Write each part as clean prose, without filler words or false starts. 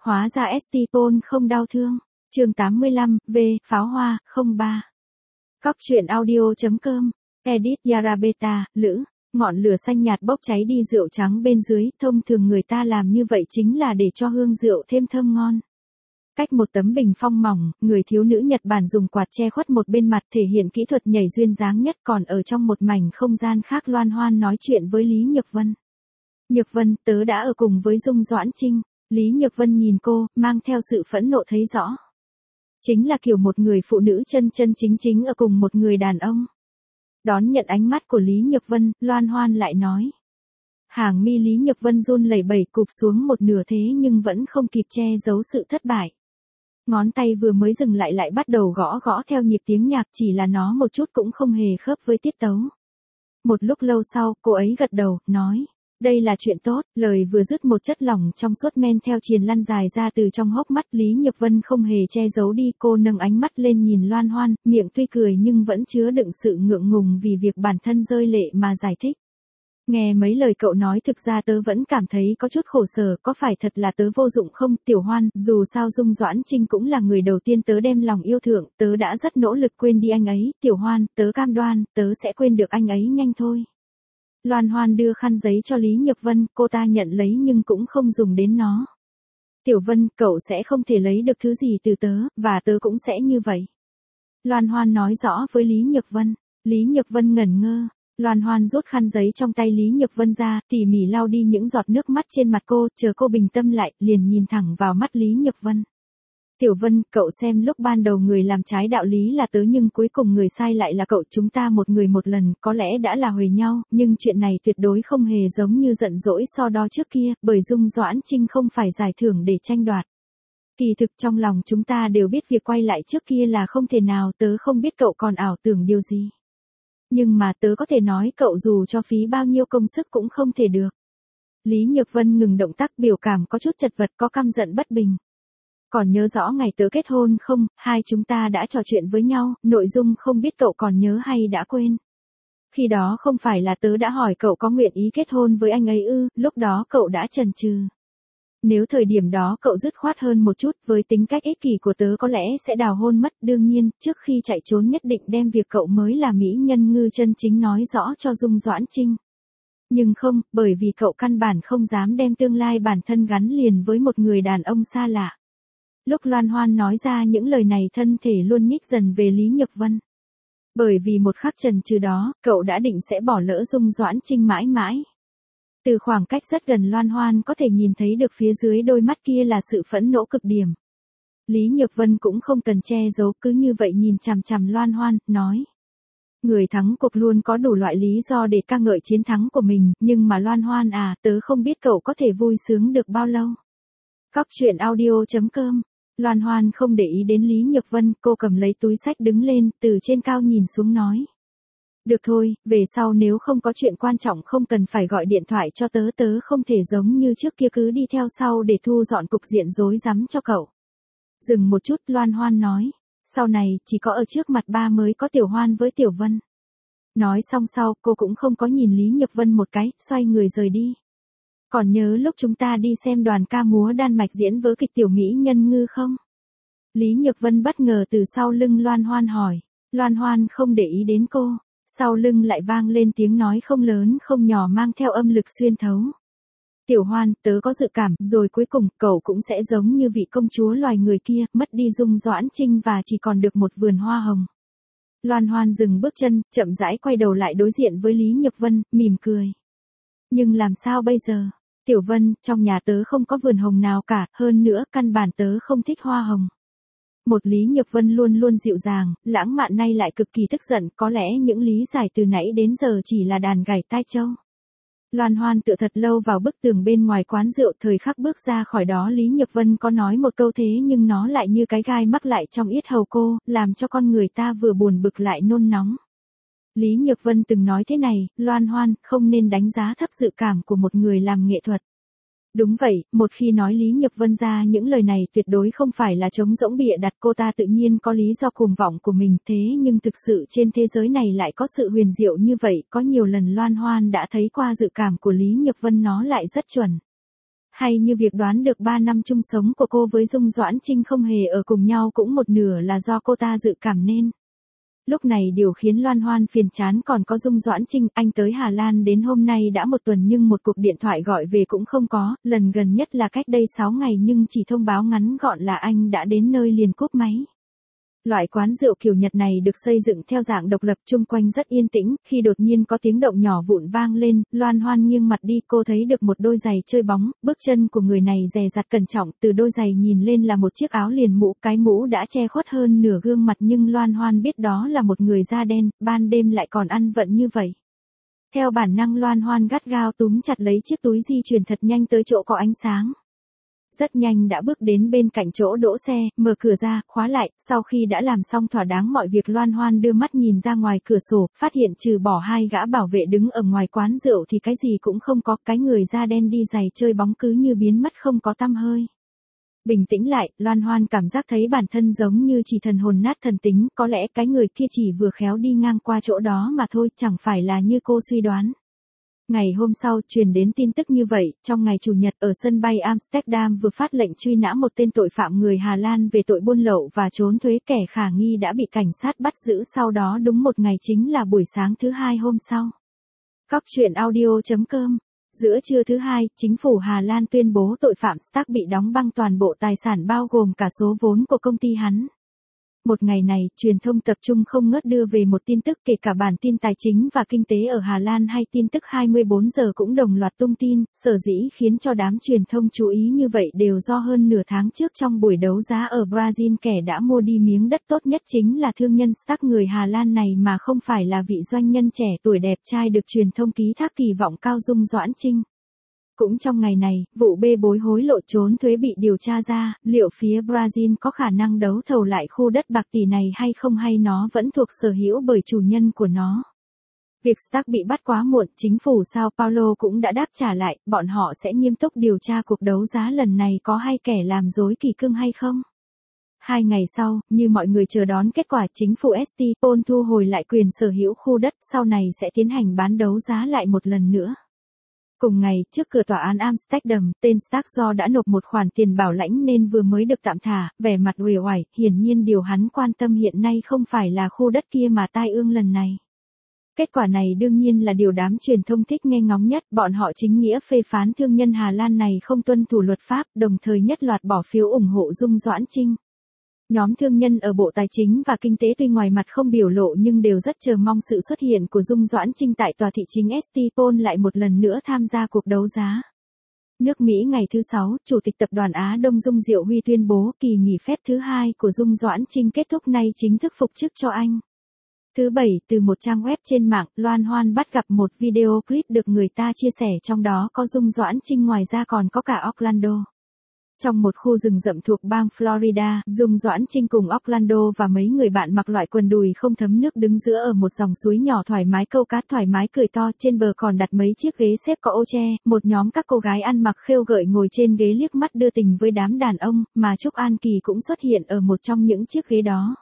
Hóa ra Stephen không đau thương. Chương 85, pháo hoa, 03. Cóc truyện audio.com. Edit Yarabeta, Lữ. Ngọn lửa xanh nhạt bốc cháy đi rượu trắng bên dưới, thông thường người ta làm như vậy chính là để cho hương rượu thêm thơm ngon. Cách một tấm bình phong mỏng, người thiếu nữ Nhật Bản dùng quạt che khuất một bên mặt thể hiện kỹ thuật nhảy duyên dáng nhất, còn ở trong một mảnh không gian khác loan hoan nói chuyện với Lý Nhược Vân. Nhược Vân, tớ đã ở cùng với Dung Doãn Trinh. Lý Nhược Vân nhìn cô, mang theo sự phẫn nộ thấy rõ. Chính là kiểu một người phụ nữ chân chân chính chính ở cùng một người đàn ông. Đón nhận ánh mắt của Lý Nhược Vân, loan hoan lại nói. Hàng mi Lý Nhược Vân run lẩy bẩy cụp xuống một nửa thế nhưng vẫn không kịp che giấu sự thất bại. Ngón tay vừa mới dừng lại bắt đầu gõ gõ theo nhịp tiếng nhạc, chỉ là nó một chút cũng không hề khớp với tiết tấu. Một lúc lâu sau, cô ấy gật đầu, nói. Đây là chuyện tốt, lời vừa dứt một chất lỏng trong suốt men theo triền lăn dài ra từ trong hốc mắt. Lý Nhược Vân không hề che giấu đi, cô nâng ánh mắt lên nhìn loan hoan, miệng tuy cười nhưng vẫn chứa đựng sự ngượng ngùng vì việc bản thân rơi lệ mà giải thích. Nghe mấy lời cậu nói thực ra tớ vẫn cảm thấy có chút khổ sở, có phải thật là tớ vô dụng không, Tiểu Hoan, dù sao Dung Doãn Trinh cũng là người đầu tiên tớ đem lòng yêu thượng, tớ đã rất nỗ lực quên đi anh ấy, Tiểu Hoan, tớ cam đoan, tớ sẽ quên được anh ấy nhanh thôi. Loan hoan đưa khăn giấy cho Lý Nhược Vân, cô ta nhận lấy nhưng cũng không dùng đến nó. Tiểu Vân, cậu sẽ không thể lấy được thứ gì từ tớ, và tớ cũng sẽ như vậy. Loan hoan nói rõ với Lý Nhược Vân. Lý Nhược Vân ngẩn ngơ. Loan hoan rút khăn giấy trong tay Lý Nhược Vân ra, tỉ mỉ lau đi những giọt nước mắt trên mặt cô, chờ cô bình tâm lại, liền nhìn thẳng vào mắt Lý Nhược Vân. Tiểu Vân, cậu xem lúc ban đầu người làm trái đạo lý là tớ nhưng cuối cùng người sai lại là cậu, chúng ta một người một lần, có lẽ đã là huề nhau, nhưng chuyện này tuyệt đối không hề giống như giận dỗi so đo trước kia, bởi Dung Doãn Trinh không phải giải thưởng để tranh đoạt. Kỳ thực trong lòng chúng ta đều biết việc quay lại trước kia là không thể nào, tớ không biết cậu còn ảo tưởng điều gì. Nhưng mà tớ có thể nói cậu dù cho phí bao nhiêu công sức cũng không thể được. Lý Nhược Vân ngừng động tác, biểu cảm có chút chật vật, có căm giận bất bình. Còn nhớ rõ ngày tớ kết hôn không, hai chúng ta đã trò chuyện với nhau, nội dung không biết cậu còn nhớ hay đã quên. Khi đó không phải là tớ đã hỏi cậu có nguyện ý kết hôn với anh ấy ư, lúc đó cậu đã chần chừ. Nếu thời điểm đó cậu dứt khoát hơn một chút, với tính cách ích kỷ của tớ có lẽ sẽ đào hôn mất, đương nhiên, trước khi chạy trốn nhất định đem việc cậu mới là mỹ nhân ngư chân chính nói rõ cho Dung Doãn Trinh. Nhưng không, bởi vì cậu căn bản không dám đem tương lai bản thân gắn liền với một người đàn ông xa lạ. Lúc loan hoan nói ra những lời này thân thể luôn nhích dần về Lý Nhược Vân. Bởi vì một khắc chần chừ đó, cậu đã định sẽ bỏ lỡ Dung Doãn Trinh mãi mãi. Từ khoảng cách rất gần loan hoan có thể nhìn thấy được phía dưới đôi mắt kia là sự phẫn nộ cực điểm. Lý Nhược Vân cũng không cần che giấu, cứ như vậy nhìn chằm chằm loan hoan, nói. Người thắng cuộc luôn có đủ loại lý do để ca ngợi chiến thắng của mình, nhưng mà loan hoan à, tớ không biết cậu có thể vui sướng được bao lâu. Cóc truyện audio.com. Loan hoan không để ý đến Lý Nhược Vân, cô cầm lấy túi xách đứng lên, từ trên cao nhìn xuống nói. Được thôi, về sau nếu không có chuyện quan trọng không cần phải gọi điện thoại cho tớ, tớ không thể giống như trước kia cứ đi theo sau để thu dọn cục diện rối rắm cho cậu. Dừng một chút, loan hoan nói. Sau này, chỉ có ở trước mặt ba mới có Tiểu Hoan với Tiểu Vân. Nói xong sau, cô cũng không có nhìn Lý Nhược Vân một cái, xoay người rời đi. Còn nhớ lúc chúng ta đi xem đoàn ca múa Đan Mạch diễn vở kịch Tiểu Mỹ Nhân Ngư không? Lý Nhược Vân bất ngờ từ sau lưng loan hoan hỏi. Loan hoan không để ý đến cô. Sau lưng lại vang lên tiếng nói không lớn không nhỏ mang theo âm lực xuyên thấu. Tiểu Hoan, tớ có dự cảm, rồi cuối cùng, cậu cũng sẽ giống như vị công chúa loài người kia, mất đi Dung Doãn Trinh và chỉ còn được một vườn hoa hồng. Loan hoan dừng bước chân, chậm rãi quay đầu lại đối diện với Lý Nhược Vân, mỉm cười. Nhưng làm sao bây giờ? Tiểu Vân, trong nhà tớ không có vườn hồng nào cả, hơn nữa, căn bản tớ không thích hoa hồng. Một Lý Nhược Vân luôn luôn dịu dàng, lãng mạn nay lại cực kỳ tức giận, có lẽ những lý giải từ nãy đến giờ chỉ là đàn gảy tai châu. Loan hoan tựa thật lâu vào bức tường bên ngoài quán rượu, thời khắc bước ra khỏi đó Lý Nhược Vân có nói một câu thế nhưng nó lại như cái gai mắc lại trong yết hầu cô, làm cho con người ta vừa buồn bực lại nôn nóng. Lý Nhược Vân từng nói thế này, Loan hoan, không nên đánh giá thấp dự cảm của một người làm nghệ thuật. Đúng vậy, một khi nói Lý Nhược Vân ra những lời này tuyệt đối không phải là trống rỗng bịa đặt, cô ta tự nhiên có lý do cuồng vọng của mình, thế nhưng thực sự trên thế giới này lại có sự huyền diệu như vậy, có nhiều lần loan hoan đã thấy qua dự cảm của Lý Nhược Vân nó lại rất chuẩn. Hay như việc đoán được 3 năm chung sống của cô với Dung Doãn Trinh không hề ở cùng nhau cũng một nửa là do cô ta dự cảm nên. Lúc này điều khiến Loan Hoan phiền chán còn có Dung Doãn Trinh, anh tới Hà Lan đến hôm nay đã 1 tuần nhưng một cuộc điện thoại gọi về cũng không có, lần gần nhất là cách đây 6 ngày nhưng chỉ thông báo ngắn gọn là anh đã đến nơi liền cúp máy. Loại quán rượu kiểu Nhật này được xây dựng theo dạng độc lập, chung quanh rất yên tĩnh, khi đột nhiên có tiếng động nhỏ vụn vang lên, Loan Hoan nghiêng mặt đi, cô thấy được một đôi giày chơi bóng, bước chân của người này dè dặt cẩn trọng, từ đôi giày nhìn lên là một chiếc áo liền mũ, cái mũ đã che khuất hơn nửa gương mặt nhưng Loan Hoan biết đó là một người da đen, ban đêm lại còn ăn vận như vậy. Theo bản năng Loan Hoan gắt gao túm chặt lấy chiếc túi di chuyển thật nhanh tới chỗ có ánh sáng. Rất nhanh đã bước đến bên cạnh chỗ đỗ xe, mở cửa ra, khóa lại, sau khi đã làm xong thỏa đáng mọi việc Loan Hoan đưa mắt nhìn ra ngoài cửa sổ, phát hiện trừ bỏ 2 gã bảo vệ đứng ở ngoài quán rượu thì cái gì cũng không có, cái người da đen đi giày chơi bóng cứ như biến mất không có tăm hơi. Bình tĩnh lại, Loan Hoan cảm giác thấy bản thân giống như chỉ thần hồn nát thần tính, có lẽ cái người kia chỉ vừa khéo đi ngang qua chỗ đó mà thôi, chẳng phải là như cô suy đoán. Ngày hôm sau, truyền đến tin tức như vậy, trong ngày Chủ nhật ở sân bay Amsterdam vừa phát lệnh truy nã một tên tội phạm người Hà Lan về tội buôn lậu và trốn thuế, kẻ khả nghi đã bị cảnh sát bắt giữ sau đó đúng một ngày chính là buổi sáng thứ Hai hôm sau. Cóc truyện audio.com. Giữa trưa thứ Hai, chính phủ Hà Lan tuyên bố tội phạm Stark bị đóng băng toàn bộ tài sản bao gồm cả số vốn của công ty hắn. Một ngày này, truyền thông tập trung không ngớt đưa về một tin tức, kể cả bản tin tài chính và kinh tế ở Hà Lan hay tin tức 24 giờ cũng đồng loạt tung tin, sở dĩ khiến cho đám truyền thông chú ý như vậy đều do hơn nửa tháng trước trong buổi đấu giá ở Brazil kẻ đã mua đi miếng đất tốt nhất chính là thương nhân Stark người Hà Lan này mà không phải là vị doanh nhân trẻ tuổi đẹp trai được truyền thông ký thác kỳ vọng cao Dung Doãn Trinh. Cũng trong ngày này, vụ bê bối hối lộ trốn thuế bị điều tra ra, liệu phía Brazil có khả năng đấu thầu lại khu đất bạc tỷ này hay không hay nó vẫn thuộc sở hữu bởi chủ nhân của nó. Việc Stark bị bắt quá muộn, chính phủ Sao Paulo cũng đã đáp trả lại, bọn họ sẽ nghiêm túc điều tra cuộc đấu giá lần này có hay kẻ làm dối kỳ cương hay không. 2 ngày sau, như mọi người chờ đón kết quả, chính phủ Estipol thu hồi lại quyền sở hữu khu đất, sau này sẽ tiến hành bán đấu giá lại một lần nữa. Cùng ngày, trước cửa tòa án Amsterdam, tên Stark do đã nộp một khoản tiền bảo lãnh nên vừa mới được tạm thả, vẻ mặt uể oải, hiển nhiên điều hắn quan tâm hiện nay không phải là khu đất kia mà tai ương lần này. Kết quả này đương nhiên là điều đám truyền thông thích nghe ngóng nhất, bọn họ chính nghĩa phê phán thương nhân Hà Lan này không tuân thủ luật pháp, đồng thời nhất loạt bỏ phiếu ủng hộ Dung Doãn Trinh. Nhóm thương nhân ở Bộ Tài chính và Kinh tế tuy ngoài mặt không biểu lộ nhưng đều rất chờ mong sự xuất hiện của Dung Doãn Trinh tại tòa thị chính Estipol lại một lần nữa tham gia cuộc đấu giá. Nước Mỹ ngày thứ 6, Chủ tịch Tập đoàn Á Đông Dung Diệu Huy tuyên bố kỳ nghỉ phép thứ 2 của Dung Doãn Trinh kết thúc, nay chính thức phục chức cho anh. Thứ Bảy, từ một trang web trên mạng, Loan Hoan bắt gặp một video clip được người ta chia sẻ, trong đó có Dung Doãn Trinh, ngoài ra còn có cả Orlando. Trong một khu rừng rậm thuộc bang Florida, Dung Doãn Trinh cùng Orlando và mấy người bạn mặc loại quần đùi không thấm nước đứng giữa ở một dòng suối nhỏ thoải mái câu cá thoải mái cười to, trên bờ còn đặt mấy chiếc ghế xếp có ô che, một nhóm các cô gái ăn mặc khêu gợi ngồi trên ghế liếc mắt đưa tình với đám đàn ông, mà Trúc An Kỳ cũng xuất hiện ở một trong những chiếc ghế đó.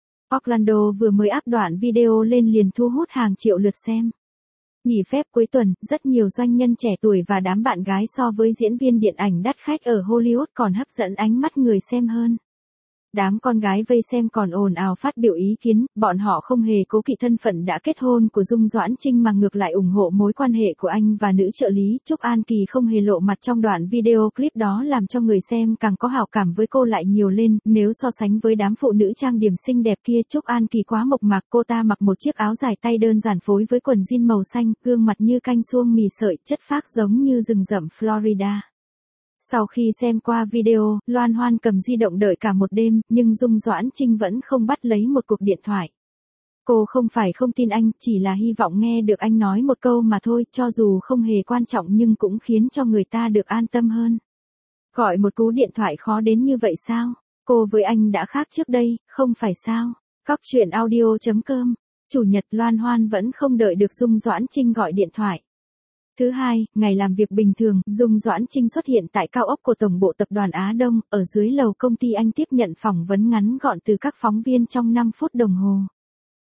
Orlando vừa mới up đoạn video lên liền thu hút hàng triệu lượt xem. Nghỉ phép cuối tuần, rất nhiều doanh nhân trẻ tuổi và đám bạn gái so với diễn viên điện ảnh đắt khách ở Hollywood còn hấp dẫn ánh mắt người xem hơn. Đám con gái vây xem còn ồn ào phát biểu ý kiến, bọn họ không hề cố kỵ thân phận đã kết hôn của Dung Doãn Trinh mà ngược lại ủng hộ mối quan hệ của anh và nữ trợ lý. Trúc An Kỳ không hề lộ mặt trong đoạn video clip đó làm cho người xem càng có hảo cảm với cô lại nhiều lên, nếu so sánh với đám phụ nữ trang điểm xinh đẹp kia, Trúc An Kỳ quá mộc mạc, cô ta mặc một chiếc áo dài tay đơn giản phối với quần jean màu xanh, gương mặt như canh suông mì sợi, chất phác giống như rừng rậm Florida. Sau khi xem qua video, Loan Hoan cầm di động đợi cả một đêm, nhưng Dung Doãn Trinh vẫn không bắt lấy một cuộc điện thoại. Cô không phải không tin anh, chỉ là hy vọng nghe được anh nói một câu mà thôi, cho dù không hề quan trọng nhưng cũng khiến cho người ta được an tâm hơn. Gọi một cú điện thoại khó đến như vậy sao? Cô với anh đã khác trước đây, không phải sao? Cóc truyện audio.com. Chủ nhật, Loan Hoan vẫn không đợi được Dung Doãn Trinh gọi điện thoại. Thứ Hai, ngày làm việc bình thường, Dung Doãn Trinh xuất hiện tại cao ốc của Tổng bộ Tập đoàn Á Đông, ở dưới lầu công ty anh tiếp nhận phỏng vấn ngắn gọn từ các phóng viên trong 5 phút đồng hồ.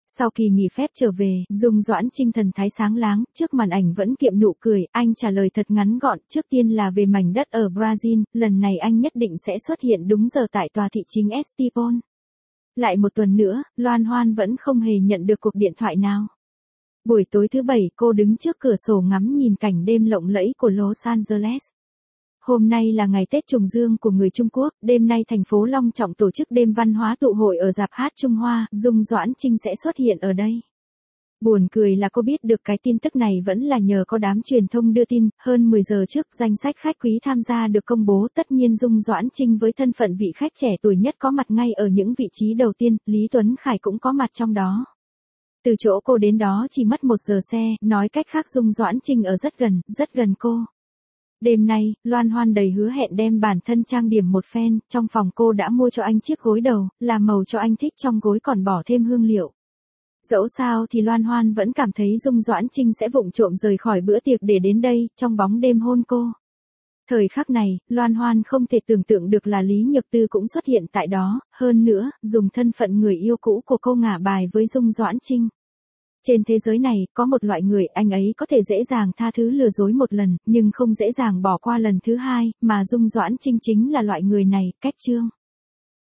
Sau kỳ nghỉ phép trở về, Dung Doãn Trinh thần thái sáng láng, trước màn ảnh vẫn kiệm nụ cười, anh trả lời thật ngắn gọn, trước tiên là về mảnh đất ở Brazil, lần này anh nhất định sẽ xuất hiện đúng giờ tại tòa thị chính Estepona. Lại một tuần nữa, Loan Hoan vẫn không hề nhận được cuộc điện thoại nào. Buổi tối thứ Bảy, cô đứng trước cửa sổ ngắm nhìn cảnh đêm lộng lẫy của Los Angeles. Hôm nay là ngày Tết Trùng Dương của người Trung Quốc, đêm nay thành phố long trọng tổ chức đêm văn hóa tụ hội ở rạp hát Trung Hoa, Dung Doãn Trinh sẽ xuất hiện ở đây. Buồn cười là cô biết được cái tin tức này vẫn là nhờ có đám truyền thông đưa tin, hơn 10 giờ trước danh sách khách quý tham gia được công bố, tất nhiên Dung Doãn Trinh với thân phận vị khách trẻ tuổi nhất có mặt ngay ở những vị trí đầu tiên, Lý Tuấn Khải cũng có mặt trong đó. Từ chỗ cô đến đó chỉ mất 1 giờ xe, nói cách khác Dung Doãn Trinh ở rất gần cô. Đêm nay, Loan Hoan đầy hứa hẹn đem bản thân trang điểm một phen, trong phòng cô đã mua cho anh chiếc gối đầu, là màu cho anh thích, trong gối còn bỏ thêm hương liệu. Dẫu sao thì Loan Hoan vẫn cảm thấy Dung Doãn Trinh sẽ vụng trộm rời khỏi bữa tiệc để đến đây, trong bóng đêm hôn cô. Thời khắc này, Loan Hoan không thể tưởng tượng được là Lý Nhược Tư cũng xuất hiện tại đó, hơn nữa, dùng thân phận người yêu cũ của cô ngả bài với Dung Doãn Trinh. Trên thế giới này, có một loại người anh ấy có thể dễ dàng tha thứ lừa dối một lần, nhưng không dễ dàng bỏ qua lần thứ hai, mà Dung Doãn Trinh chính là loại người này, cách chương.